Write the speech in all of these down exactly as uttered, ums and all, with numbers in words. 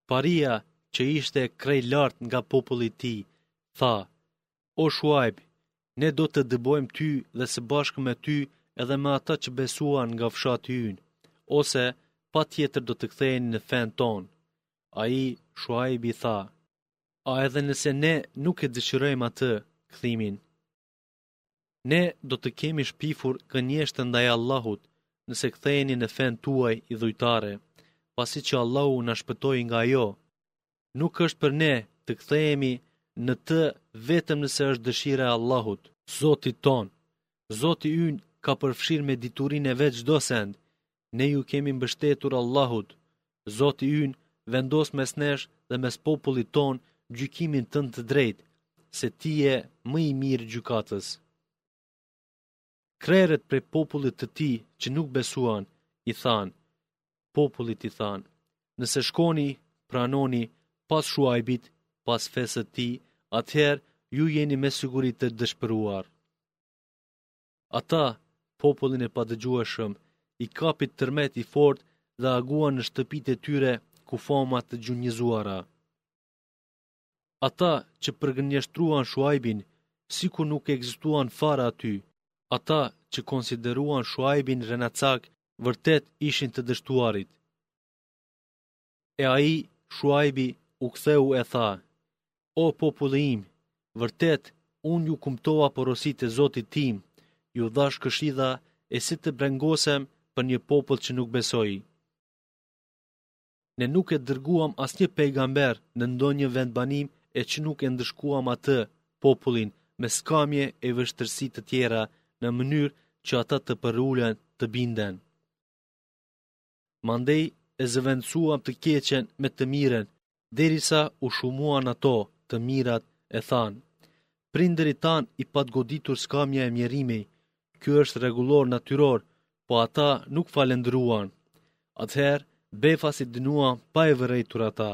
Paria, që ishte krej lart nga populli i tij, tha: O Shuaib, ne do të dëbojmë ty dhe së bashku me ty edhe me ata që besuan nga fshati ynë, ose pa tjetër do të ktheheni në fen ton. Ai, Shuaibi, tha: A edhe nëse ne nuk e dëshirojmë atë kthimin, ne do të kemi shpifur gënjeshtër ndaj Allahut, nëse ktheheni në fen tuaj i dhujtare, pasi që Allahu na shpëtoi nga ajo. Nuk është për ne të kthehemi në të vetëm nëse është dëshira e Allahut, Zotit ton. Zoti ynë ka përfshirë me diturinë e vet çdo send. Ne ju kemi mbështetur Allahut. Zoti ynë vendos mes nesh dhe mes popullit ton gjykimin tënd të drejtë, se ti je më i mirë gjykatës. Krerët prej popullit të tij që nuk besuan, i than, popullit i than: Nëse shkoni, pranoni pas Shuaibit, pas fesë të tij, atëherë ju jeni me siguri të dëshpëruar. Ata, popullin e padëgjueshëm, i kapit tërmet i fortë dhe aguan në shtëpitë e tyre ku famat të gjunjëzuara. Ata që përgënjeshtruan Shuaibin, sikur nuk ekzistuan fare aty, ata që konsideruan Shuaibin renacak, vërtet ishin të dështuarit. E ai, Shuaibi, u ktheu e tha: O populli im, vërtet unë ju kumtova porositë e Zotit tim, ju dhash këshilla e si të brengosem për një popull që nuk besoi. Ne nuk e dërguam asnjë pejgamber në ndonjë vendbanim e që nuk e ndëshkuam atë popullin me skamje e vështërsi të tjera në mënyrë që ata të përulen të binden. Mandej e zëvendësuam të keqen me të mirën, derisa u shumuan ato të mirat, e than: Prindërit tan i patgoditur skamja e mjerimi, ky është rregullor natyror, po ata nuk falendëruan. Atëherë befasi dënuam pa e vërejtur ata.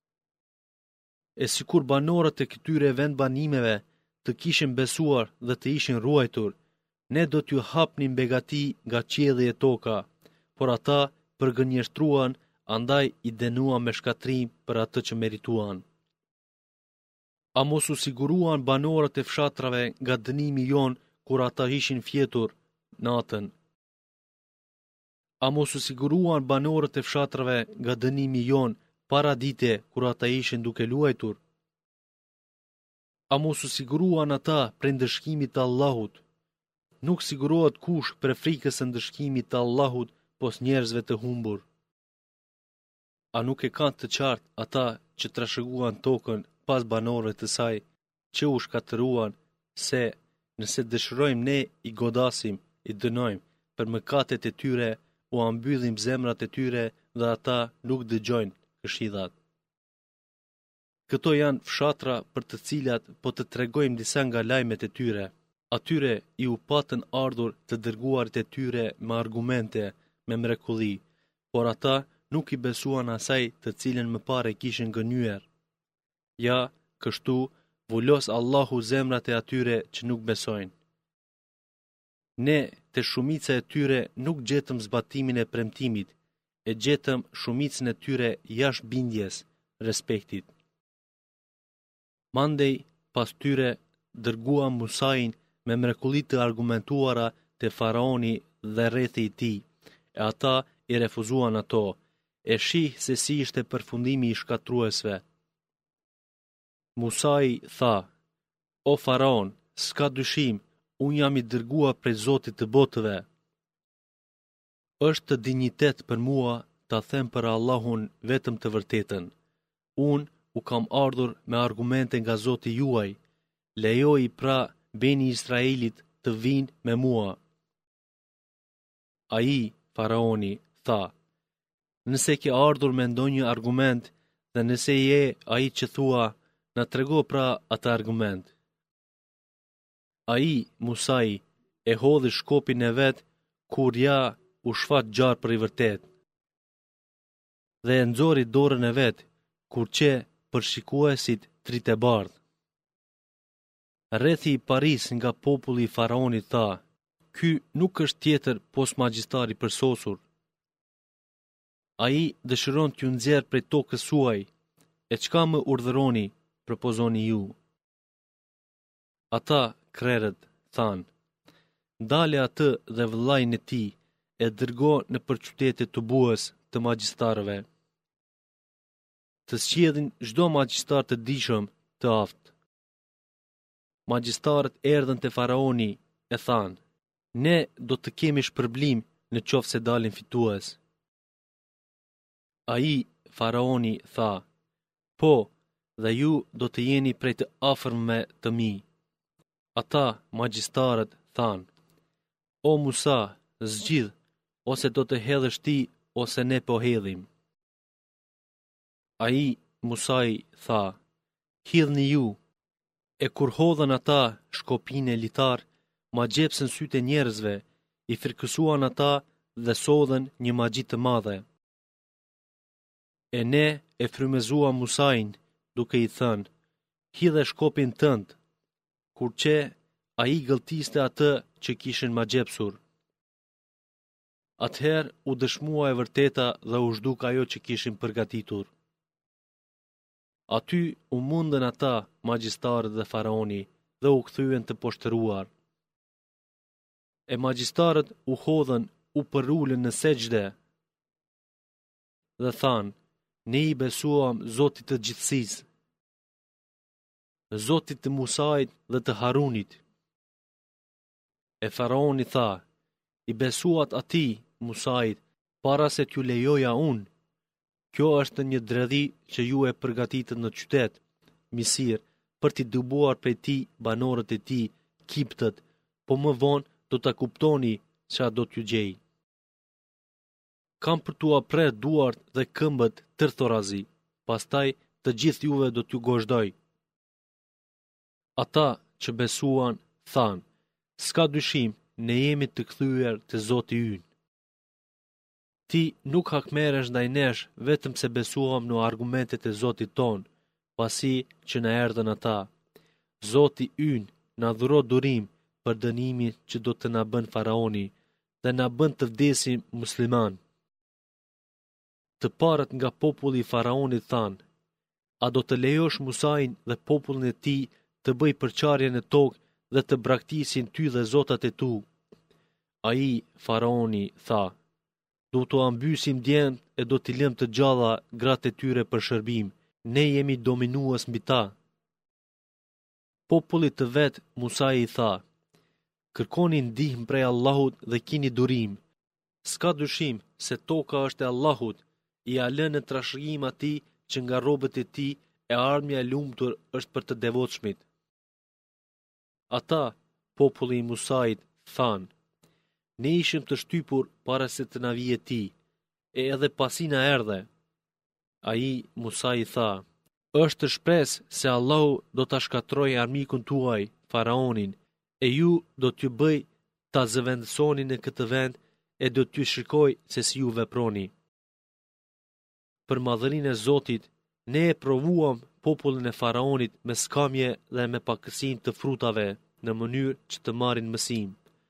E sikur banorët e këtyre vendbanimeve të kishin besuar dhe të ishin ruajtur, ne do t'ju hapnim begati nga qielli e toka, por ata përgënjeshtruan, andaj i dënuam me shkatrim për atë që merituan. A mos u siguruan banorët e fshatrave nga dënimi jon kur ata ishin fjetur natën? A mos u siguruan banorët e fshatrave nga dënimi jon para dite kur ata ishin duke luajtur? A mos u siguruan ata prej ndëshkimit të Allahut? Nuk sigurohet kush për frikës së ndëshkimit të Allahut pos njerëzve të humbur. A nuk e kanë të qartë ata që trashëguan tokën pas banorëve të saj, që u shkatëruan, se nëse dëshirojmë ne i godasim, i dënojmë për mëkatet e tyre, u ambyllim zemrat e tyre dhe ata nuk dëgjojnë këshillat. Këto janë fshatra për të cilat po të tregojmë disa nga lajmet e tyre. Atyre i u patën ardhur të dërguarit e tyre me argumente, me mrekulli, por ata nuk i besuan asaj të cilën mëpare kishin gënyer. Ja, kështu, vulos Allahu zemrat e atyre që nuk besojnë. Ne, të shumica e tyre nuk gjetëm zbatimin e premtimit, e gjetëm shumicën e tyre jashtë bindjes, respektit. Mandej, pas tyre, dërguam Musain me mrekullit të argumentuara të faraoni dhe rrethi i tij, e ata i refuzuan ato, e shih se si ishte përfundimi i shkatruesve. Musai tha: O faraon, s'ka dyshim, unë jam i dërguar prej Zotit të botëve. Është të dinjitet për mua ta them për Allahun vetëm të vërtetën. Unë u kam ardhur me argumente nga Zoti juaj, lejoj pra beni Israelit të vinë me mua. Ai, faraoni, tha: Nëse ke ardhur me ndonjë argument dhe nëse je ai që thua, na trego pra atë argument. Ai, Musai, e hodhi shkopin e vet kur ja u shfaq gjarë për i vërtet. Dhe e nxori dorën e vet kur që për shikuesit trite bardh. Rrethi i paris nga populli i faraonit tha: Ky nuk është tjetër pos magjistari përsosur. Ai dëshiron t'ju nxjerrë prej tokës suaj, e çka më urdhëroni, propozoni ju? Ata, krerët, thanë, ndale atë dhe vëllain e tij e dërgo në për qytetet të buës të magjistarëve. Të zgjedhin çdo magjistar të dijshëm të aftë. Magjistarët erdhën te faraoni e thanë, ne do të kemi shpërblim në qoftë se dalin fitues. Ai, faraoni, tha, po, dhe ju do të jeni prej të afërmve të mi. Ata, magjistarët, thanë, o Musa, zgjidh, ose do të hedhësh ti, ose ne po hedhim. Ai, Musai, tha, hidhni ju, e kur hodhën ata shkopin e litar, ma gjepsën sytë e njerëzve, i frikësuan ata dhe sodhen një magji të madhe. E ne e frymëzua Musain, duke i thënë, hidhe shkopin tënd, kur që a i gëlltiste atë që kishin ma gjepsur. Atëherë u dëshmua e vërteta dhe u zhduk ajo që kishin përgatitur. Aty u mundën ata, magjistarët dhe faraoni, dhe u kthyen të poshtëruar. E magjistarët u hodhën, u përulën në sejdë dhe thanë, ne i besuam Zotit të gjithësisë, Zotit të Musait dhe të Harunit. E faraoni tha, i besuat atij, Musait, para se t'ju lejoja unë. Kjo është një dredhi që ju e përgatitët në qytet, Misir, për t'i dëbuar prej ti banorët e ti, kiptët, po më vonë do t'a kuptoni ç'a do t'ju gjej. Kam për t'u aprer duart dhe këmbët tërthorazi, pastaj të gjithë juve do t'ju gozhdoj. Ata që besuan, thanë, s'ka dyshim, ne jemi të kthyer te Zoti ynë. Ti nuk hakmeresh ndaj nesh vetëm se besuam në argumentet e Zotit ton, pasi që na erdhën ata. Zoti ynë na dhuro durim për dënimin që do të na bën faraoni dhe na bën të vdesim musliman. Të parët nga populli i faraonit thanë, a do të lejosh Musain dhe popullin e tij të bëj përçarje në tokë dhe të braktisin ty dhe zotat e tu? Ai, faraoni, tha, do të ambysim djent e do t'i lëm të gjalla gratë e tyre për shërbim, ne jemi dominues mbi ta. Popullit të vet, Musa i tha, kërkoni ndihmë prej Allahut dhe kini durim. S'ka dyshim se toka është e Allahut, i a lënë në trashëgim atij që nga robët e tij e armja e lumtur është për të devotshmit. Ata, populli i Musait, thanë, ne ishim të shtypur para se të na vijë ti, e edhe pasi na erdhe. Ai, Musa i tha, është shpresë se Allahu do ta shkatrojë armikun tuaj, faraonin, e ju do t'ju bëj ta zëvendësoni në këtë vend e do t'ju shikoj se si ju veproni. Për madhërinë e Zotit, ne e provuam popullin e faraonit me skamje dhe me pakësinë të frutave në mënyrë që të marrin mësim.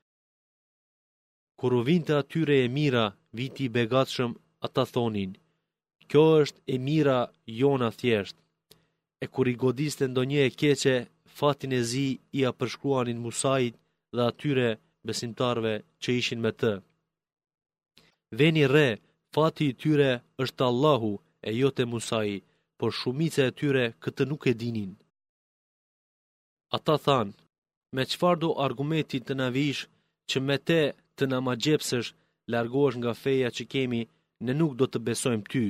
Kur u vinte atyre e mira, viti i begatshëm, ata thonin, kjo është e mira jona thjesht. E kur i godiste ndonjë e keqe, fatin e zi i a përshkruanin Musait dhe atyre besimtarve që ishin me të. Veni re, fati i tyre është Allahu e jo te Musai, por shumica e tyre këtë nuk e dinin. Ata thanë, me çfarë do argumenti të na vish që me te të na ma gjepsësh, largohesh nga feja që kemi, ne nuk do të besojmë ty.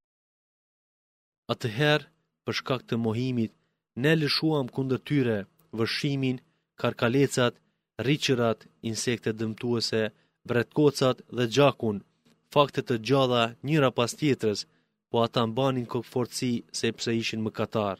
Atëherë, për shkak të mohimit, ne lëshuam kundër tyre vërshimin, karkalecat, rriqërat, insekte dëmtuese, bretkocat dhe gjakun, fakte të gjalla njëra pas tjetrës, po ata mbanin kokëfortësi sepse ishin mëkatar.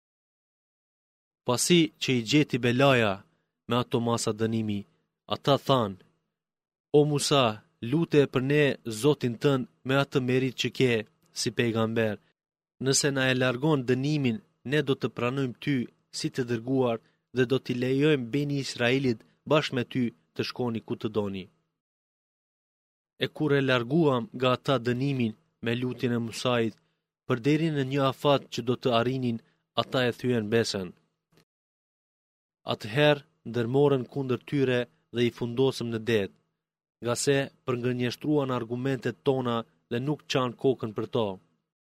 Pasi që i gjeti belaja me ato masa dënimi, ata thanë, o Musa, lute për ne Zotin tënd me atë merit që ke si pejgamber, nëse na e largon dënimin, ne do të pranojmë ty si të dërguar dhe do t'i lejojmë beni Israelit bashkë me ty të shkoni ku të doni. E kur e larguam nga ata dënimin me lutjen e Musait, për deri në një afat që do të arrinin, ata e thyen besën. Atëherë ndërmorën kundër tyre dhe i fundosëm në det, nga se përngënjeshtruan argumentet tona dhe nuk qanë kokën për to.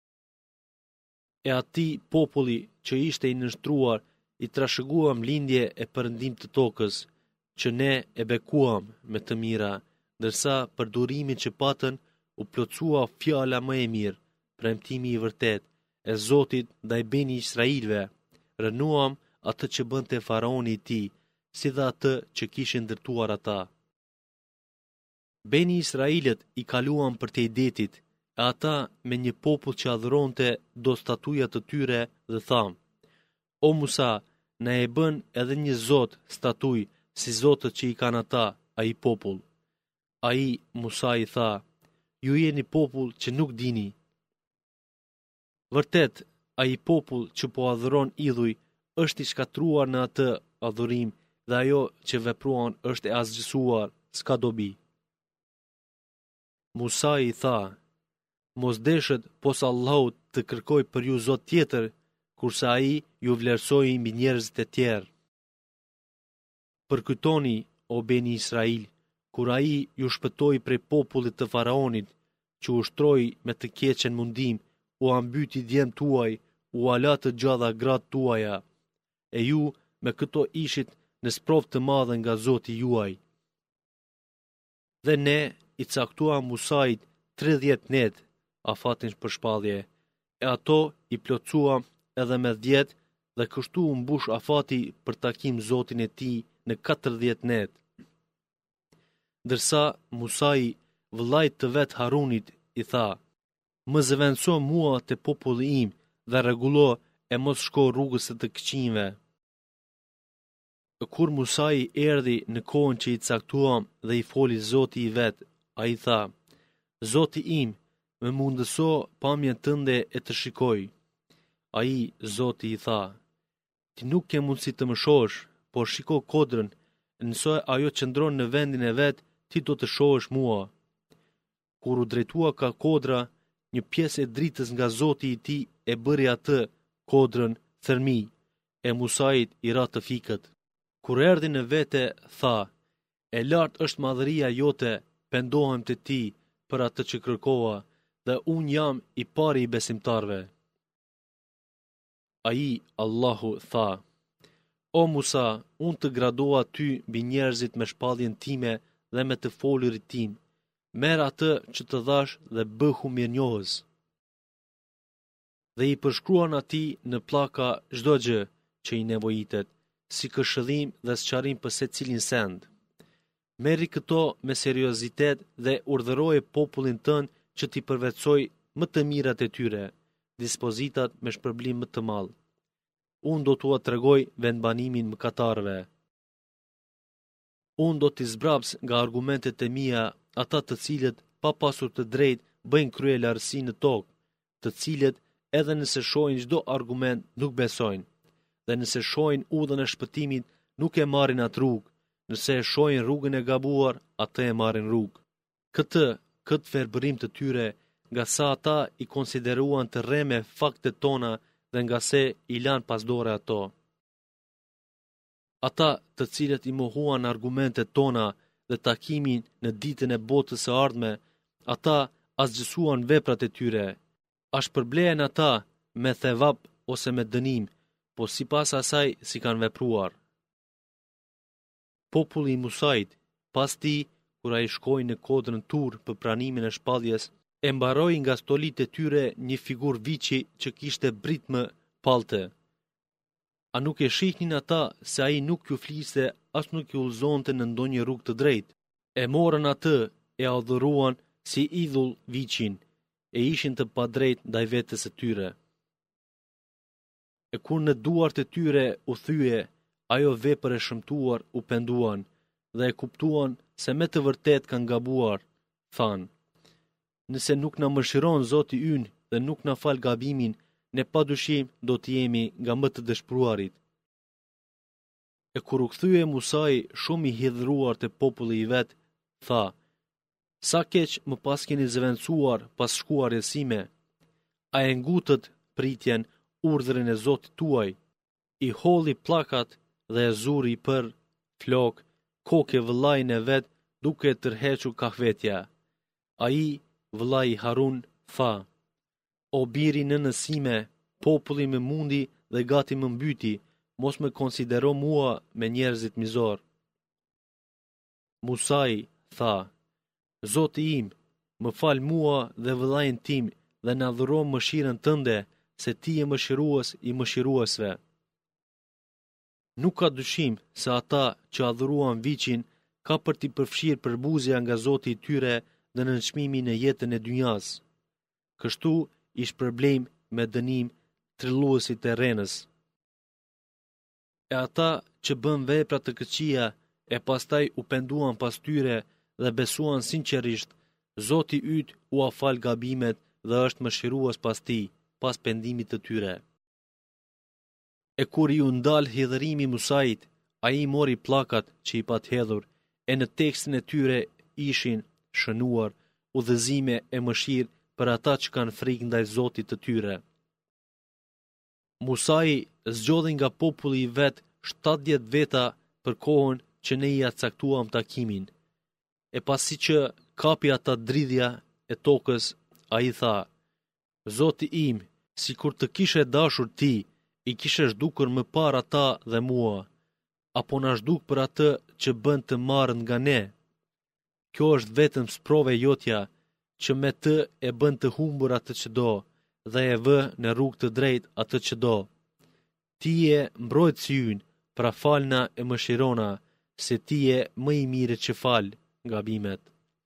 E ati populli që ishte i nështruar, i trashëguam lindje e përëndim të tokës, që ne e bekuam me të mira, ndërsa për durimin që patën u plotësua fjala më e mirë, premtimi i vërtet e Zotit ndaj beni Israilve. Rënuam atë që bënte faraoni i tij, si dhe atë që kishin ndërtuar ata. Beni Israilet i kaluan për te i detit, e ata me një popull që adhuronte do statujat të tyre dhe tham: O Musa, na e bën edhe një zot statuj si zotët që i kanë ata, ai popull. Ai Musa i tha: Ju jeni popull që nuk dini. Vërtet, ai popull që po adhuron idhuj është i shkatruar në atë adhurim dhe ajo që vepruan është e asgjësuar, s'ka dobi. Musa i tha: Mos deshet pos Allahut të kërkoj për ju zot tjetër, kurse ai ju vlerësoi mbi njerëzit e tjerë. Përkujtoni, o beni Israil, kur ai ju shpëtoi prej popullit të faraonit, që u shtroi me të keqen mundim, u ambyti djem tuaj, u ala të gjalla gratë tuaja, e ju me këto ishit në sprovë të madhe nga Zoti juaj. Dhe ne i caktuam Musait tridhjetë net, afatin për shpallje, e ato i plotësuam edhe me dhjetë dhe kështu u mbush afati për takim Zotin e tij në katërdhjetë net. Ndërsa Musai, vëllait të vet Harunit, i tha: Më zëvendëso mua te populli im dhe rregullo e mos shko rrugës së të këqijve. Kur Musai erdhi në kohën që i caktuam dhe i foli Zoti i vet, ai tha: Zoti im, më mundëso pamjen tënde e të shikoj. Ai, Zoti i tha: Ti nuk ke mundësi të më shohësh, por shiko kodrën, nëse ajo qëndron në vendin e vet, ti do të shohësh mua. Kur u drejtua ka kodra, një pjesë e dritës nga Zoti i tij e bëri atë kodrën thërmi, e Musait i ra të fikët. Kur erdhi në vete, tha: E lartë është madhëria jote, pendohem te ti për atë që kërkova, dhe unë jam i pari i besimtarve. Ai, Allahu, tha: O Musa, unë të gradua ty mbi njerëzit me shpalljen time dhe me të folurit tim. Merr atë që të dhash dhe bëhu mirënjohës. Dhe i përshkruan atij në pllaka çdo gjë që i nevojitet, si këshillim dhe sqarim për secilin send. Merri këto me seriozitet dhe urdhëroje popullin tënd që t'i përvetsoj më të mirat e tyre, dispozitat me shpërblim më të madh. Unë do t'ua tregoj vendbanimin mëkatarëve. Unë do t'i zbraps nga argumentet e mia ata të cilët pa pasur të drejtë bëjnë krye larësi në tokë, të cilët edhe nëse shohin çdo argument nuk besojnë, dhe nëse shohin udhën e shpëtimit nuk e marrin atë rrugë, nëse e shohin rrugën e gabuar, atë e marrin rrugë. Këtë, këtë verbërim të tyre, nga sa ata i konsideruan të rreme faktet tona dhe nga se i lan pas dore ato. Ata të cilët i mohuan argumentet tona dhe takimin në ditën e botës së ardhme, ata asgjësuan veprat e tyre. A shpërblehen ata me thevap ose me dënim, po sipas asaj si kanë vepruar. Populli i Musait, pas ti, kur ai shkoi në kodrën Tur për pranimin e shpalljes, e mbaroi nga stolit e tyre një figur viçi që kishte britmë pallte. A nuk e shihnin ata se ai nuk ju fliste as nuk ju ulzonte në ndonjë rrugë të drejtë? E morën atë e adhuruan si idhull viçin, e ishin të padrejtë ndaj vetes së tyre. E kur në duart e tyre u thye ajo vepër e shëmtuar, u penduan dhe e kuptuan se me të vërtet kanë gabuar, thanë: Nëse nuk na mëshiron Zoti ynë dhe nuk na fal gabimin, ne padyshim do të jemi nga më të dëshpëruarit. E kur u kthye Musai shumë i hidhur te populli i vet, tha: Sa keq më pas keni zëvendësuar pas shkuarjes sime. A e ngutët pritjen urdhrin e Zotit tuaj, i holli plakat dhe e zuri për flok, koke vëllajin e vet duke tërhequr kahvetja. Ai, vëllai Harun, tha: O biri në nësime, populli më mundi dhe gati më mbyti, mos më konsidero mua me njerëzit mizor. Musai tha: Zoti im, më fal mua dhe vëllain tim dhe na dhuro mëshirën tënde, se ti je mëshirues i mëshiruesve. Nuk ka dyshim se ata që adhuruan viçin ka për t'i përfshirë përbuzja nga Zoti i tyre në nënçmimi në jetën e dynjas. Kështu ish problem me dënim trilluesit e rrenës. E ata që bën vepra të këqija e pastaj u penduan pas tyre dhe besuan sinqerisht, Zoti yt u afal gabimet dhe është mëshirues pas tij, pas pendimit të tyre. E kur i u ndal hidhërimi Musait, ai mori pllakat që i pat hedhur, e në tekstin e tyre ishin shënuar udhëzime e mëshirë për ata që kanë frikë ndaj Zotit të tyre. Musai zgjodhi nga populli i vet shtatëdhjetë veta për kohën që ne i caktuam takimin. E pasi që kapi ata dridhja e tokës, ai tha: Zoti im, si kur të kishe dashur ti, i kishe zhdukur më parë ata dhe mua, apo na zhduk për atë që bën të marrën nga ne. Kjo është vetëm sprove jotja, që me të e bën të humbur atë që do, dhe e vë në rrugë të drejtë atë që do. Ti je mbrojtësi ynë, pra falna e mëshirona, se ti je më i mire që fal gabimet.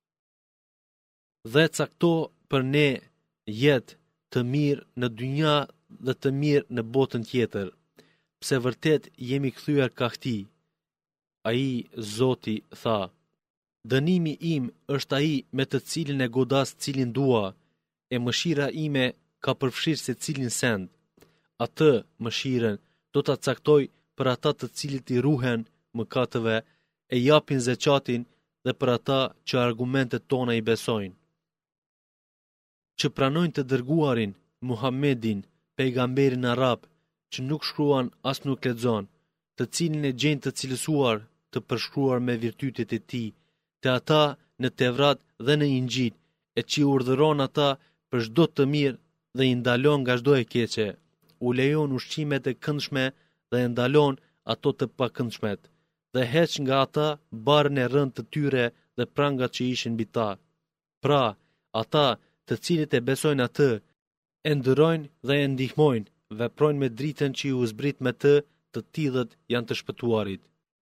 Dhe cakto për ne jetë të mirë në dynja dhe të mirë në botën tjetër, pse vërtet jemi kthyer kahti. Ai, Zoti, tha: Dënimi im është ai me të cilin e godas cilin dua, e mëshira ime ka përfshirë se cilin send. Atë mëshirën do ta caktoj për ata të cilit i ruhen mëkateve, e japin zeqatin dhe për ata që argumentet tona i besojnë. Që pranojnë të dërguarin, Muhammedin, pejgamberin arab, që nuk shkruan as nuk lexon, të cilin e gjejnë të cilësuar, të përshkruar me virtytet e tij, te ata në Tevrat dhe në Injil, e që i urdhëron ata për çdo të mirë dhe i ndalon nga çdo e keqe, u lejon ushqimet e këndshme dhe e ndalon ato të pakëndshmet, dhe heq nga ata barën e rënd të tyre dhe prangat që ishin mbi ta. Pra, ata të cilët e besojnë atë, e ndërojnë dhe e ndihmojnë, veprojnë me dritën që ju zbrit me të, të tillët janë të shpëtuarit.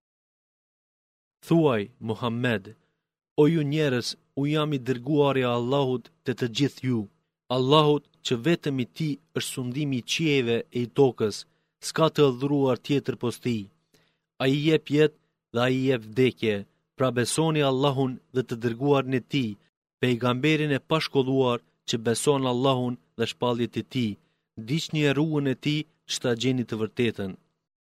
Thuaj, Muhammed, o ju njerëz, u jam i dërguari i Allahut te të gjithë ju, Allahut që vetëm i tij është sundimi i qiejve e i tokës, s'ka të adhuruar tjetër pos tij. Ai jep jetë dhe ai jep vdekje, pra besoni Allahun dhe të dërguarin e tij, pejgamberin e pashkolluar që beson Allahun dhe shpalljet e tij, ndiqni rrugën e tij që ta gjeni të vërtetën.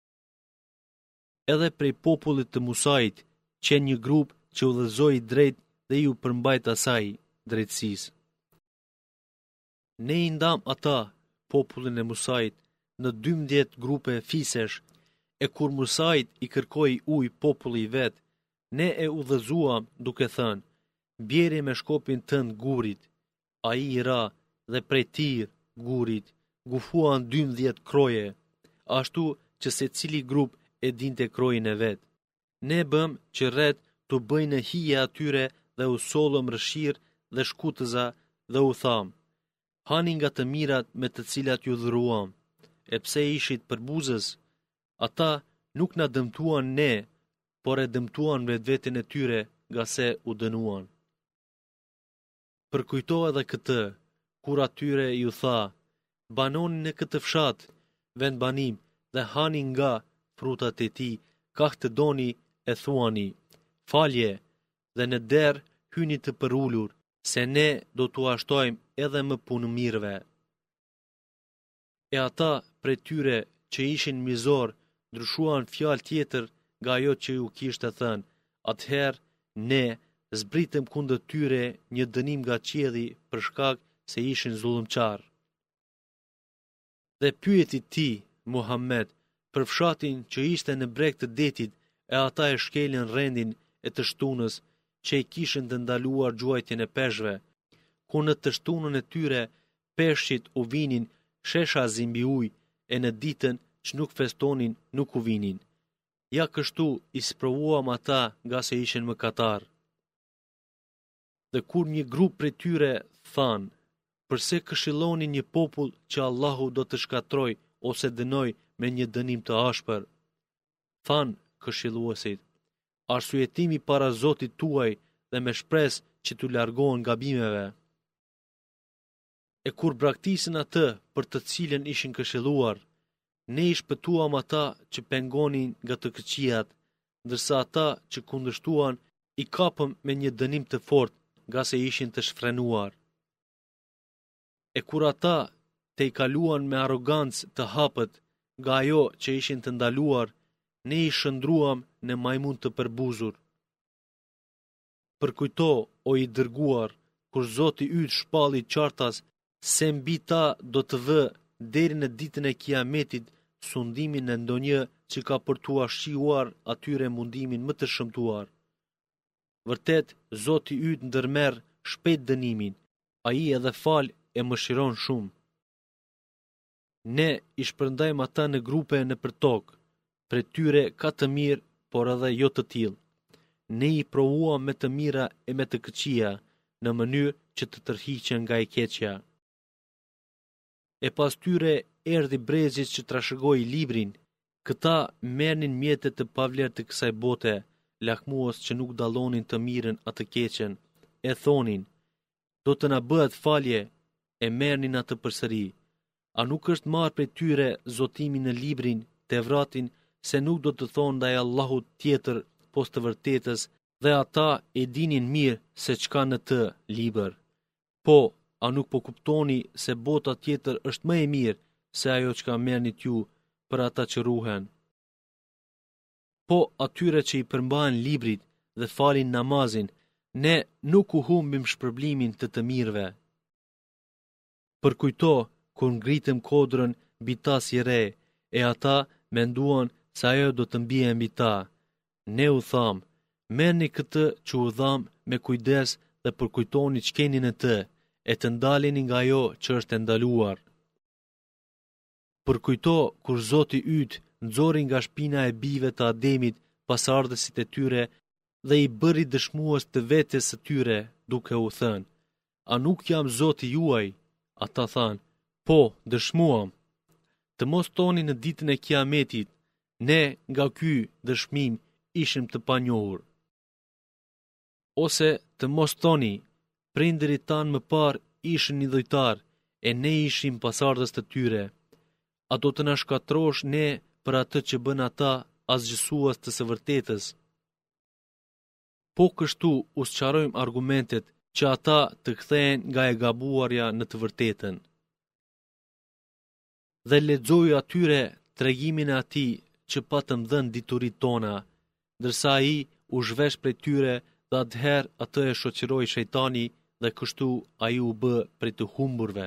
Edhe prej popullit të Musait, që një grup që udhëzoi drejt dhe ju përmbajt asaj drejtësisë. Ne i ndam ata, popullin e Musait, në dymbëdhjetë grupe fisesh, e kur Musait i kërkoi ujë populli i vet, ne e udhëzuam duke thënë: Bjeri me shkopin tënd gurit. Ai i ra dhe prej tir gurit gufuan dymbëdhjetë kroje, ashtu që secili grup e dinte krojën e vet. Ne bëm që rret të bëjnë hije atyre dhe u sollëm rëshirë dhe shkutëza dhe u tham: Hani nga të mirat me të cilat ju dhuruam. E pse ishit përbuzës? Ata nuk na dëmtuan ne, por e dëmtuan vetveten e tyre nga se u dënuan. Përkujto edhe këtë, kur atyre ju tha: Banoni në këtë fshat, vend banim, dhe hani nga frutat e tij, kaq të doni, e thuani: Falje, dhe në derë hyni të përullur, se ne do t'u ashtojmë edhe më punë mirëve. E ata prej tyre që ishin mizor, ndryshuan fjalë tjetër nga ajo që ju kishte thënë. Atëherë ne zbritëm kundër tyre një dënim nga qielli për shkak se ishin zullëmçar. Dhe pyeti ti, Muhammed, për fshatin që ishte në breg të detit e ata e shkelin rendin e të shtunës që i kishin të ndaluar gjuajtjen e peshve, ku në të shtunën e tyre peshqit u vinin shesha zimbi ujë e në ditën që nuk festonin nuk u vinin. Ja kështu i sprovuam ata nga se ishin mëkatar. Dhe kur një grup prej tyre than, përse këshilloni një popull që Allahu do të shkatroj ose dënoj me një dënim të ashpër? Than këshilluesit, arsyetimi para Zotit tuaj dhe me shpresë që t'u largohen gabimeve. E kur braktisën atë për të cilën ishin këshilluar, ne i shpëtuam ata që pengonin nga të këqijat, ndërsa ata që kundërshtuan i kapëm me një dënim të fortë nga se ishin të shfrenuar. E kur ata te i kaluan me arrogancë të hapët nga ajo që ishin të ndaluar, ne i shëndruam në majmun të përbuzur. Përkujto, o i dërguar, kur Zoti yt shpalli qartas se mbi ta do të vë deri në ditën e Kiametit sundimin e ndonjë që ka për t'u ashqiuar atyre mundimin më të shëmtuar. Vërtet, Zoti yt ndërmerr shpejt dënimin, ai edhe fal e mëshiron shumë. Ne i shpërndajmë ata në grupe në për tokë, për tyre ka të mirë, por edhe jo të tillë. Ne i provuam me të mira e me të këqija, në mënyrë që të tërhiqen nga e keqja. E pas tyre erdhi brezi që trashëgoi librin, këta merrnin mjetet të pavlerë të kësaj bote, lakmuos që nuk dallonin të mirën atë keqen, e thonin, do të na bëhet falje, e merrnin atë përsëri. A nuk është marrë prej tyre zotimi në librin, Tevratin, se nuk do të thonë ndaj Allahut tjetër pos të vërtetës, dhe ata e dinin mirë se çka në të libër. Po, a nuk po kuptoni se bota tjetër është më e mirë se ajo çka merrnit ju për ata që ruhen? Po, atyre që i përmbahen librit dhe falin namazin, ne nuk u humbim shpërblimin të të mirëve. Përkujto, kur ngritëm kodrën mbi ta si re, e ata menduan se ajo do të mbije mbi ta. Ne u tham, merrni këtë që u dham me kujdes dhe përkujtoni ç'keni në të, e të ndaleni nga ajo që është e ndaluar. Përkujto kur Zoti yt nxori nga shpina e bijve të Ademit pasardhësit e tyre dhe i bëri dëshmues të vetes së tyre, duke u thënë, a nuk jam Zoti juaj? Ata thanë, po, dëshmuam. Të mos toni në ditën e Kiametit, ne nga ky dëshmim ishim të panjohur. Ose të mos toni, prindërit tanë më parë ishin një dhujtar, e ne ishim pasardhës të tyre. A do të na shkatrosh ne për atë që bën ata asgjësues të së vërtetës? Po kështu u sqarojmë argumentet që ata të kthehen nga e gabuarja në të vërtetën. Dhe lexoj atyre tregimin e atij që patëm dhënë diturit tona, ndërsa ai u zhvesh prej tyre dhe atëherë atë e shoqëroi shejtani dhe kështu ai u bë prej të humburve.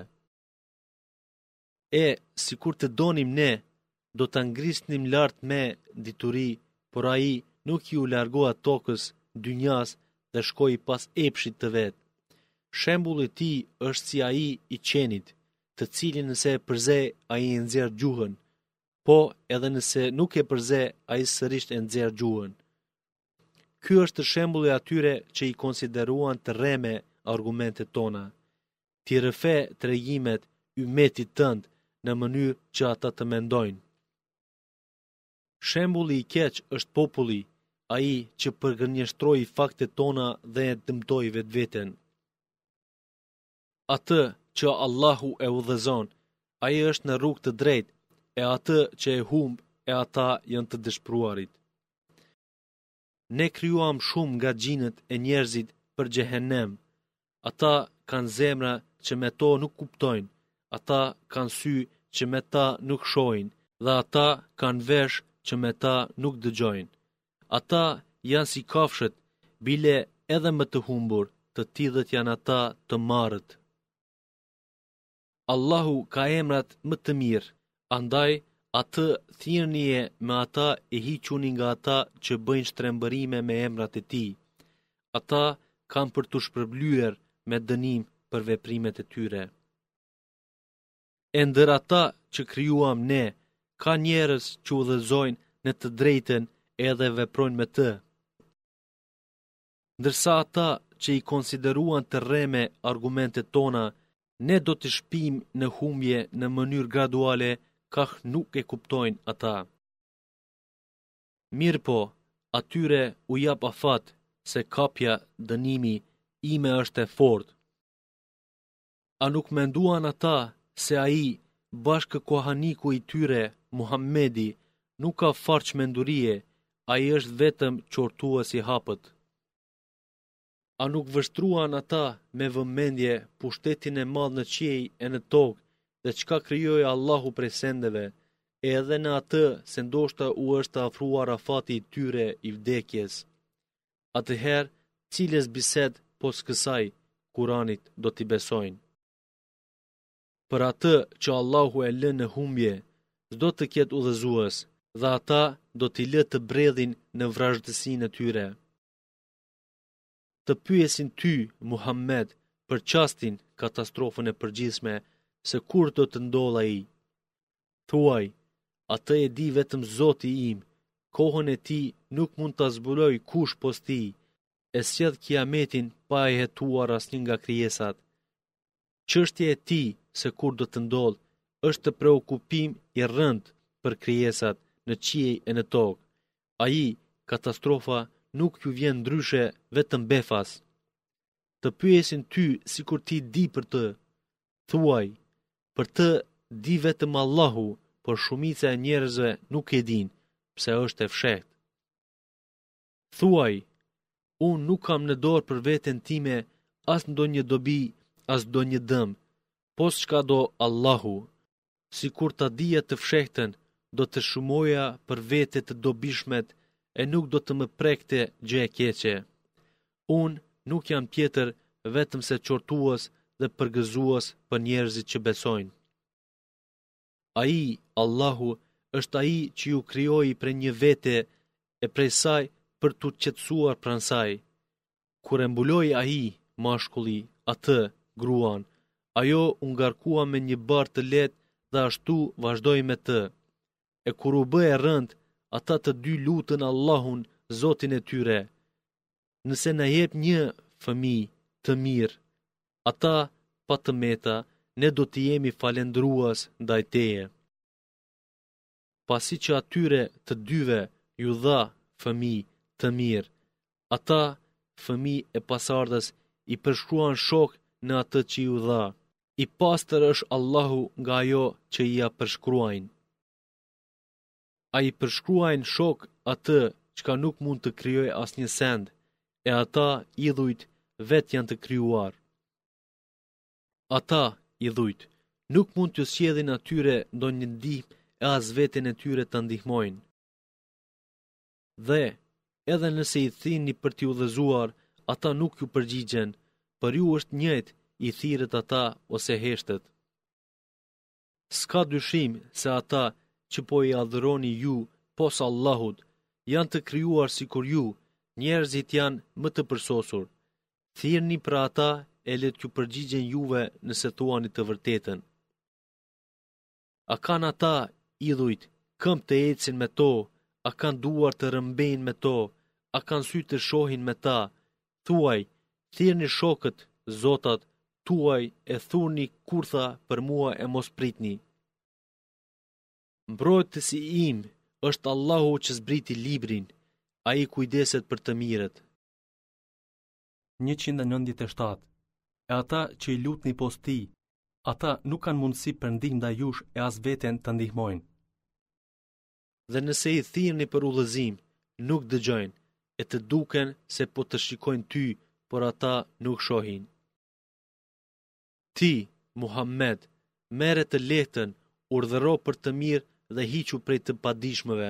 E, si kur të donim ne, do të ngrisnim lartë me dituri, por ai nuk i u largoa tokës, dynjas dhe shkoi pas epshit të vetë. Shembulli i tij është si ai i qenit, të cilin nëse e përze ai e nxjerr gjuhën, po edhe nëse nuk e përze ai sërish e nxjerr gjuhën. Ky është shembulli atyre që i konsideruan të rreme argumentet tona. Ti rëfe tregimet ymetit tënd në mënyrë që ata të mendojnë. Shembulli i keq është populli, ai që përgënjeshtroi faktet tona dhe e dëmtoi vetveten. Atë që Allahu e udhëzon, ai është në rrugë të drejtë, e atë që e humb, e ata janë të dëshpëruarit. Ne krijuam shumë nga gjinët e njerëzit për xhehenem. Ata kanë zemra që me to nuk kuptojnë, ata kanë sy që me ta nuk shohin, dhe ata kanë vesh që me ta nuk dëgjojnë. Ata janë si kafshët, bile edhe më të humbur, të tillët janë ata të marrët. Allahu ka emrat më të mirë, Andaj, atë thirrnie me ata e hiquni nga ata që bëjnë shtrembërime me emrat e tij. Ata kanë për të shpërblyer me dënim për veprimet e tyre. E ndër ata që krijuam ne, ka njerëz që udhëzojnë në të drejtën edhe veprojnë me të. Ndërsa ata që i konsideruan të rreme argumentet tona, ne do të shpim në humbje në mënyrë graduale, kaq nuk e kuptojnë ata. Mirë po, atyre u jap afat se kapja dënimi ime është e fortë. A nuk menduan ata se ai, bashkë kohaniku i tyre, Muhamedi, nuk ka farq mendurie, ai është vetëm qortues i hapët. A nuk vështruan ata me vëmendje pushtetin e madh në qiej e në tokë dhe çka krijoi Allahu prej sendeve, edhe në atë se ndoshta u është afruar afati i tyre i vdekjes. Atëherë, cilës bised pos kësaj Kuranit do t'i besojnë? Për atë që Allahu e lë në humbje, s'do të ketë udhëzues, dhe ata do t'i lë të bredhin në vrazhdësinë e tyre. Të pyesin ty, Muhammed, për qastin, katastrofën e përgjithshme, se kur do të ndodhë ai. Thuaj, atë e di vetëm Zoti im, kohën e tij nuk mund ta zbuloj kush pos ti, e sjell kiametin pa e hetuar asnjë nga krijesat. Çështja e tij se kur do të ndodhë është preokupim i rënd për krijesat në qiej e në tokë. Ai, katastrofa, nuk ju vjen ndryshe vetëm befas. Të pyesin ty sikur ti di për të. Thuaj, për të di vetëm Allahu, por shumica e njerëzve nuk e din, pse është e fshehtë. Thuaj, unë nuk kam në dorë për veten time as ndonjë dobi, as ndonjë dëm, pos çka do Allahu. Sikur ta dija të fshehtën, do të shumoja për vete të dobishmet e nuk do të më prekte gjë e keqe. Unë nuk jam tjetër vetëm se qortues dhe përgëzues për njerëzit që besojnë. Ai, Allahu, është ai që ju krijoi prej një vete e prej saj për t'u qetësuar pranë saj. Kur e mbuloi ai, mashkulli, atë, gruan, ajo u ngarkua me një barë të lehtë dhe ashtu vazhdoi me të. E kur u bë e rënd, ata të dy lutën Allahun, Zotin e tyre. Nëse na jep një fëmijë të mirë, ata pa të meta, ne do të jemi falendrues ndaj teje. Pasi që atyre të dyve ju dha fëmijë të mirë, ata, fëmijë e pasardhës, i përshkruan shok në atë që ju dha. I pastër është Allahu nga ajo që i ja përshkruajnë. A i përshkruajnë shok atë çka nuk mund të krijoj asnjë send, e ata idhujt vet janë të krijuar. Ata, idhujt, nuk mund t'ju sjellin atyre ndonjë ndihmë e as veten e tyre të ndihmojnë. Dhe, edhe nëse i thini për t'i udhëzuar, ata nuk ju përgjigjen, për ju është njëjtë i thirrët ata ose heshtët. S'ka dyshim se ata që po i adhuroni ju, pos Allahut, janë të krijuar sikur ju, njerëzit janë më të përsosur. Thirrni për ata e le t'ju përgjigjen juve nëse thuani të vërtetën. A kanë ata, idhujt, këmbë të ecin me to, a kanë duar të rëmbejnë me to, a kanë sy të shohin me ta? Thuaj, thirrni shokët, zotat, tuaj e thurni kurtha për mua e mos pritni. Mbrojtësi im është Allahu që zbriti librin, ai kujdeset për të mirët. njëqind e nëntëdhjetë e shtatë. E ata që i lutni pos ti, ata nuk kanë mundësi për ndihmë ndaj jush e as veten të ndihmojnë. Dhe nëse i thirrni për udhëzim, nuk dëgjojnë, e të duken se po të shikojnë ty, por ata nuk shohin. Ti, Muhammed, merre të lehtën, urdhëro për të mirë dhe hiqu prej të padijshmëve.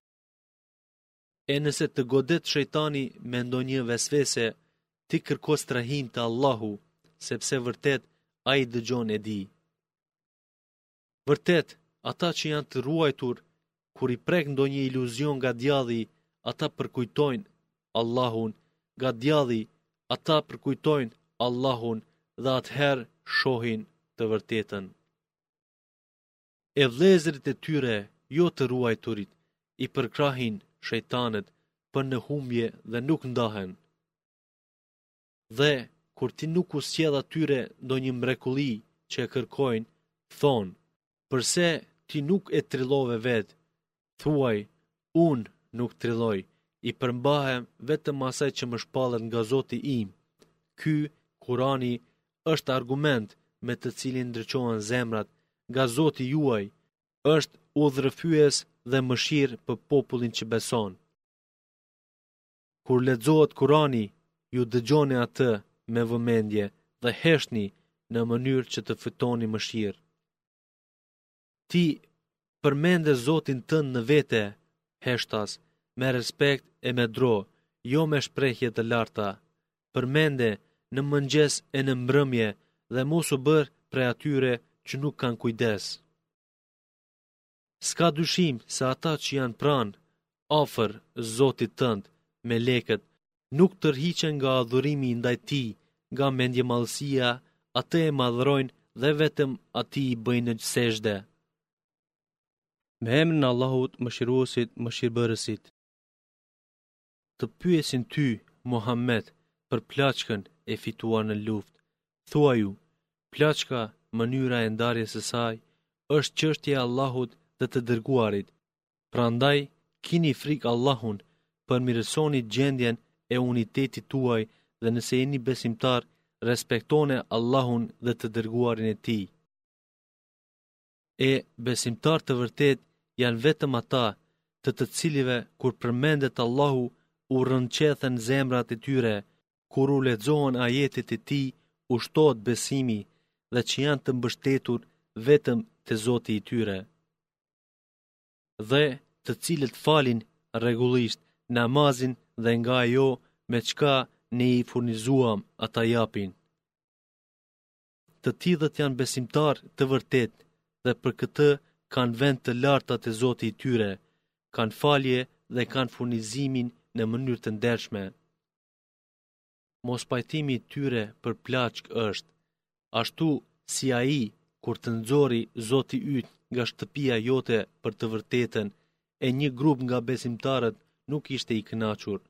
E nëse të godet shejtani me ndonjë vesvese, ti kërko strahim të Allahu, sepse vërtet ai dëgjon e di. Vërtet, ata që janë të ruajtur, kur i prek ndonjë iluzion nga djalli, ata përkujtojnë Allahun, nga djalli, ata përkujtojnë Allahun dhe atëherë shohin të vërtetën. E vlezërit e tyre, jo të ruajturit, i përkrahin shejtanët për në humbje dhe nuk ndahen. Dhe, kur ti nuk u sjell atyre ndonjë mrekulli që e kërkojnë, thonë, përse ti nuk e trillove vetë, thuaj, unë nuk trilloj, i përmbahem vetëm asaj që më shpallet nga Zoti im. Ky, Kurani, është argument me të cilin ndriçohen zemrat nga Zoti juaj, është udhërrëfyes dhe mëshirë për popullin që beson. Kur lexohet Kurani, ju dëgjoni atë me vëmendje dhe heshni në mënyrë që të fitoni mëshirë. Ti përmende Zotin tënd në vete, heshtas, me respekt e me dro, jo me shprehje të larta. Përmende në mëngjes e në mbrëmje dhe mos u bër prej atyre që nuk kanë kujdes. S'ka dyshim se ata që janë pranë, afër Zotit tënd, me lekët, nuk tërhiqen nga adhurimi ndaj tij, nga mendjemallësia, atë e madhrojnë dhe vetëm atij i bëjnë sejdë. Me emrin e Allahut, Mëshiruesit, Mëshirbërësit. Të pyesin ty, Muhammed, për plaçkën e fituar në luftë. Thuaju, plaçka, mënyra e ndarjes së saj, është çështja e Allahut dhe të dërguarit. Prandaj, kini frikë Allahun, përmirësoni gjendjen e unitetit tuaj dhe nëse jeni besimtar, respektone Allahun dhe të dërguarin e tij. E besimtar të vërtet janë vetëm ata të të cilive kur përmendet Allahu u rënqethen zemrat e tyre, kur u lexohen ajetet e tij u shtohet besimi dhe që janë të mbështetur vetëm te Zoti i tyre. Dhe të cilët falin rregullisht namazin dhe nga ajo me çka ne i furnizuam ata japin. Të tillët janë besimtar të vërtet dhe për këtë kanë vend të larta te Zoti i tyre, kanë falje dhe kanë furnizimin në mënyrë të ndershme. Mos pajtimi i tyre për plaçk është, ashtu si ai kur të nxori Zoti yt nga shtëpia jote për të vërtetën, e një grup nga besimtarët nuk ishte i kënaqur.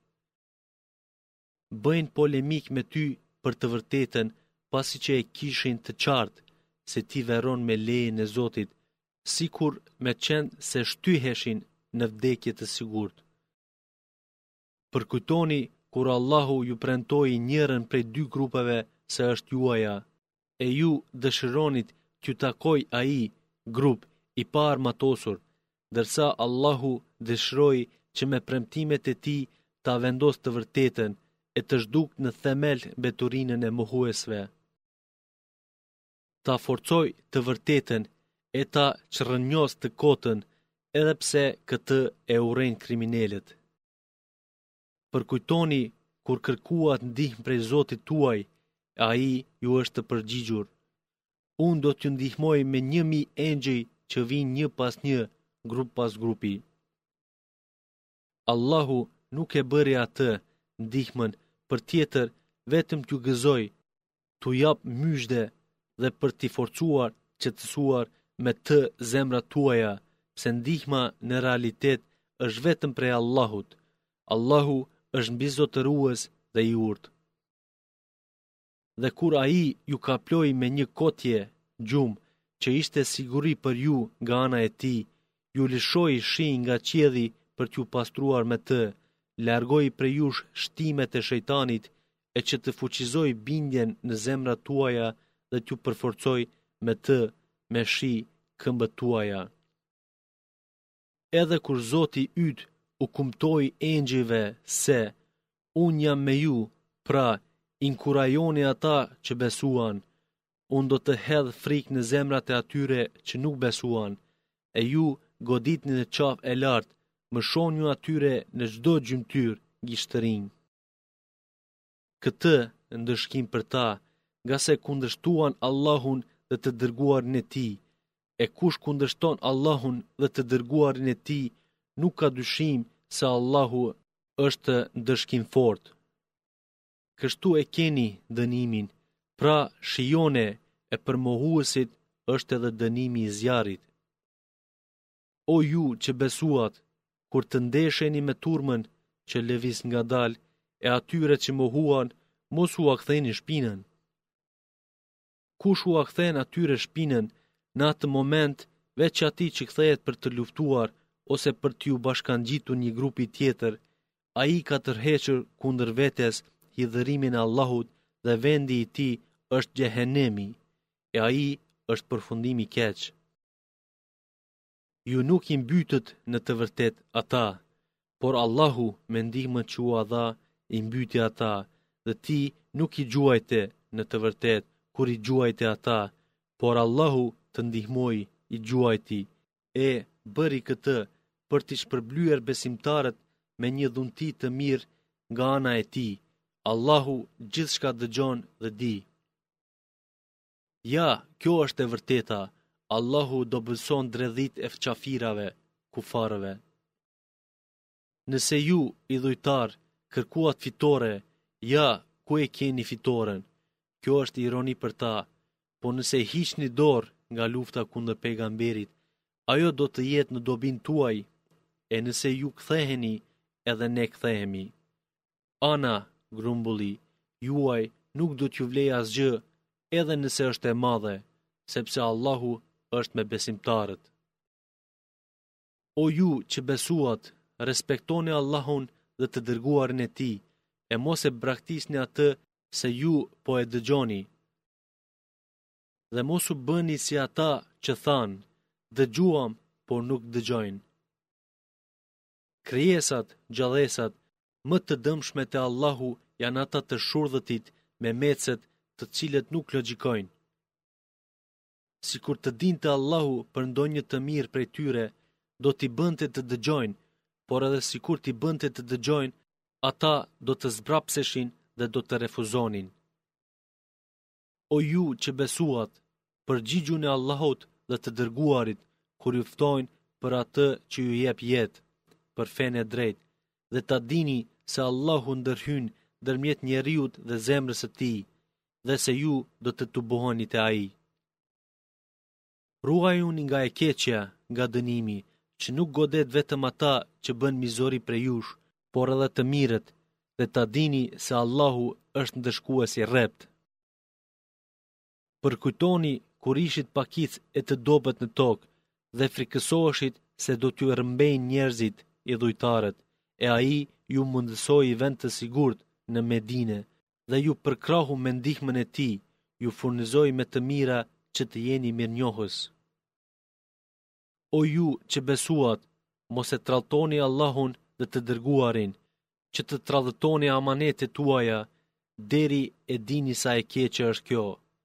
Bëjnë polemik me ty për të vërtetën, pasi që e kishin të qartë se ti veron me lejen e Zotit, sikur me qenë se shtyheshin në vdekje të sigurt. Përkujtoni kur Allahu ju premtoi njërin prej dy grupeve se është juaja, e ju dëshironit t'ju takoj ai grup i pa armatosur, ndërsa Allahu dëshiroi që me premtimet e tij ta vendos të vërtetën e të zhduk në themel beturinën e mohuesve. Ta forcoj të vërtetën e ta çrrënjos të kotën, edhe pse këtë e urren kriminalët. Përkujtoni kur kërkuat ndihmë prej Zotit tuaj, ai ju është të përgjigjur. Unë do t'ju ndihmoj me një mi engjëj që vinë një pas një, grup pas grupi. Allahu nuk e bëri atë ndihmën për tjetër vetëm t'ju gëzoj, t'u jap myshde dhe për t'i forcuar që të suar me të zemrat tuaja, pse ndihma në realitet është vetëm prej Allahut. Allahu është mbizotërues dhe i urtë. Dhe kur ai ju kaploi me një kotje, gjumë, që ishte siguri për ju nga ana e tij, ju lëshoi shi nga qielli për t'ju pastruar me të, largoi prej jush shtimet e shejtanit e që të fuqizoi bindjen në zemrat tuaja dhe t'ju përforcoi me të, me shi këmbët tuaja. Edhe kur Zoti yt u kumtoi engjëjve se unë jam me ju, pra inkurajoni ata që besuan, unë do të hedh frikë në zemrat e atyre që nuk besuan, e ju goditni në qafë e lartë, më shonju atyre në çdo gjymtyr gishtërinj. Këtë ndëshkim për ta, nga se kundërshtuan Allahun dhe të dërguarin e tij, e kush kundërshton Allahun dhe të dërguarin e tij, nuk ka dyshim se Allahu është ndëshkim fort. Kështu e keni dënimin, pra shijone e për mohuesit është edhe dënimi i zjarit. O ju që besuat, kur të ndesheni me turmën që lëviz ngadalë e atyre që mohuan, mos u aktheni shpinën. Kush u akthen atyre shpinën në atë moment, veç ati që kthehet për të luftuar ose për t'ju bashkangjitur një grupi tjetër, ai ka tërhequr kundër vetes hidhërimin e Allahut dhe vendi i tij është Gjehenemi, e ai është përfundimi i keq. Ju nuk i mbytët në të vërtet ata, por Allahu me ndihmën që u dha i mbyti ata, dhe ti nuk i gjuajte në të vërtet kur i gjuajte ata, por Allahu të ndihmoj i gjuajti, e bëri këtë për t'i shpërblyer besimtarët me një dhunti të mirë nga ana e tij. Allahu gjithçka dëgjon dhe di. Ja, kjo është e vërteta. Allahu do bëson dredhit e fqafirave, kufarëve. Nëse ju, i dhujtar, kërkuat fitore, ja, ku e keni fitoren? Kjo është ironi për ta, po nëse hiqni dorë nga lufta kundër pejgamberit, ajo do të jetë në dobin tuaj, e nëse ju ktheheni, edhe ne kthehemi. Ana, grumbulli, juaj nuk do t'ju vlej asgjë, edhe nëse është e madhe, sepse Allahu është me besimtarët. O ju që besuat, respektoni Allahun dhe të dërguarin e tij, e mos e braktisni atë se ju po e dëgjoni. Dhe mos u bëni si ata që thanë, dëgjuam, por nuk dëgjojnë. Krijesat, gjallësat, më të dëmshme te Allahu janë ata të shurdhëtit me mecet të cilët nuk logjikojnë. Sikur të dinte Allahu për ndonjë të mirë prej tyre, do t'i bënte të dëgjojnë, por edhe sikur t'i bënte të dëgjojnë, ata do të zbrapseshin dhe do të refuzonin. O ju që besuat, përgjigjuni Allahut dhe të dërguarit kur ju ftojnë për atë që ju jep jetë, për fenë e drejtë, dhe ta dini se Allahu ndërhyn ndërmjet njeriut dhe zemrës së tij, dhe se ju do të tuboheni te ai. Ruajuni nga e keqja, nga dënimi, që nuk godet vetëm ata që bën mizori prej jush, por edhe të mirët, dhe ta dini se Allahu është ndëshkues i rrept. Përkujtoni kur ishit pakic e të dobët në tokë, dhe frikësoheshit se do t'ju rrëmbejnë njerëzit, i dhujtarët, e ai ju mundësoi vend të sigurt në Medine, dhe ju përkrahu me ndihmën e tij, ju furnizoi me të mira që të jeni mirënjohës. O ju që besuat, mos e tradhtoni Allahun dhe të dërguarin, që të tradhtoni amanetet tuaja, deri e dini sa e keqe është kjo.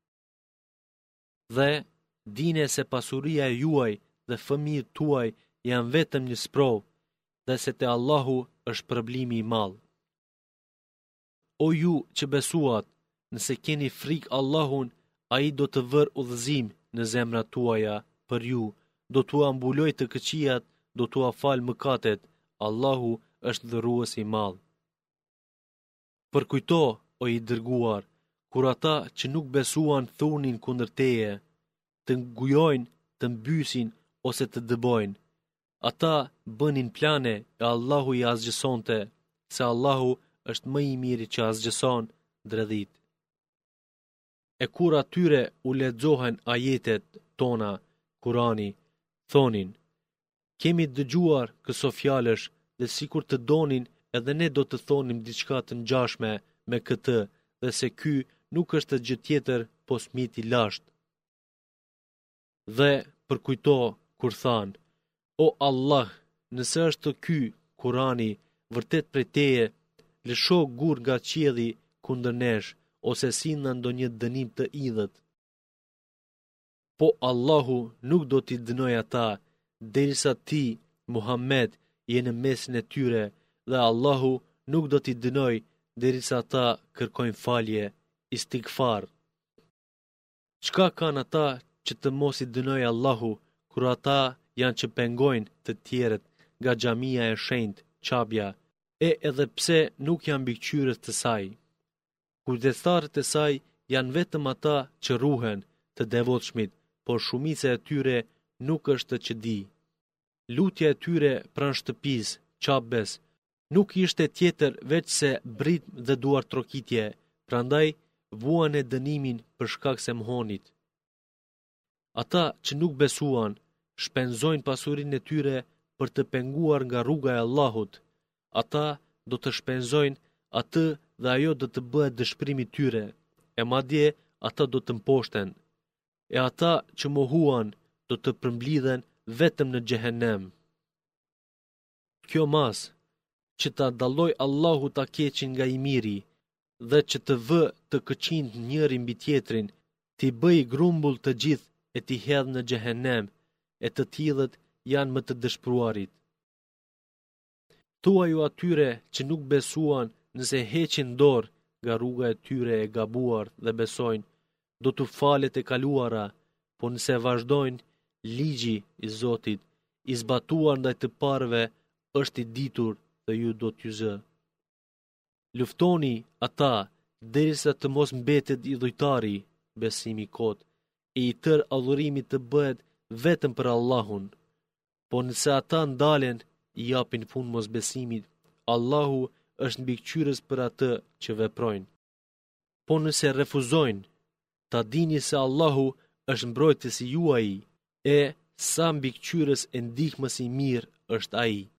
Dhe dine se pasuria e juaj dhe fëmijët tuaj janë vetëm një sprovë, dhe se te Allahu është përblimi i madh. O ju që besuat, nëse keni frikë Allahun, ai do të vër udhëzim në zemrat tuaja për ju, do t'u ambuloj të këqijat, do t'u afal mëkatet. Allahu është dhërues i madh. Përkujto, o i dërguar, kur ata që nuk besuan thunin kundër teje, të ngujojnë, të mbysin ose të dëbojnë. Ata bënin plane e Allahu i asgjësonte, se Allahu është më i miri që asgjëson dredhit. E kur atyre u lexohen ajetet tona, Kurani, thonin, kemi dëgjuar këso fjalësh dhe sikur të donin edhe ne do të thonim diçka të ngjashme me këtë, dhe se ky nuk është gjë tjetër po smiti lasht. Dhe përkujto kur than, o Allah, nëse është ky Kurani vërtet prej teje, lësho gur nga qielli kundër nesh, ose sillna ndonjë dënim të idhët. Po Allahu nuk do t'i dënoj ata, derisa ti, Muhammed, je në mesin e tyre, dhe Allahu nuk do t'i dënoj derisa ata kërkojnë falje, istigfar. Çka kanë ata që të mos i dënoj Allahu kur ata janë që pengojnë të tjerët nga xhamia e shenjtë, Qabja, e edhe pse nuk janë mbikëqyrës të saj. Kujdestarët e saj janë vetëm ata që ruhen të devotshmit, por shumica e tyre nuk është që di. Lutja e tyre pranë shtëpisë, Qabes, nuk ishte tjetër veç se britm dhe duar trokitje, prandaj vuan e dënimin për shkak se mohonit. Ata që nuk besuan, shpenzojnë pasurinë e tyre për të penguar nga rruga e Allahut. Ata do të shpenzojnë atë dhe ajo do të bëhet dëshpërimi tyre, e madje ata do të mposhten. E ata që mohuan do të përmblidhen vetëm në xhehenem. Kjo mas, që ta dalloj Allahu ta keqin nga i miri, dhe që të vë të këqind njëri mbi tjetrin, t'i bëj grumbull të gjithë e t'i hedh në xhehenem, e të tillët janë më të dëshpëruarit. Thuaj ju atyre që nuk besuan, nëse heqin dorë nga rruga e tyre e gabuar dhe besojnë, do t'u falet e kaluara, po nëse vazhdojnë, ligji i Zotit, i zbatuar ndaj të parëve, është i ditur dhe ju do t'ju zë. Luftoni ata derisa të mos mbetet i dhujtari, besimi kot, e i tër adhurimi të bëhet vetëm për Allahun. Po nëse ata ndalen, i japin fund mosbesimit, Allahu është mbikëqyrës për atë që veprojnë. Po nëse refuzojnë, ta dini se Allahu është mbrojtësi juaj, e sa mbikëqyrës e ndihmës i mirë është ai.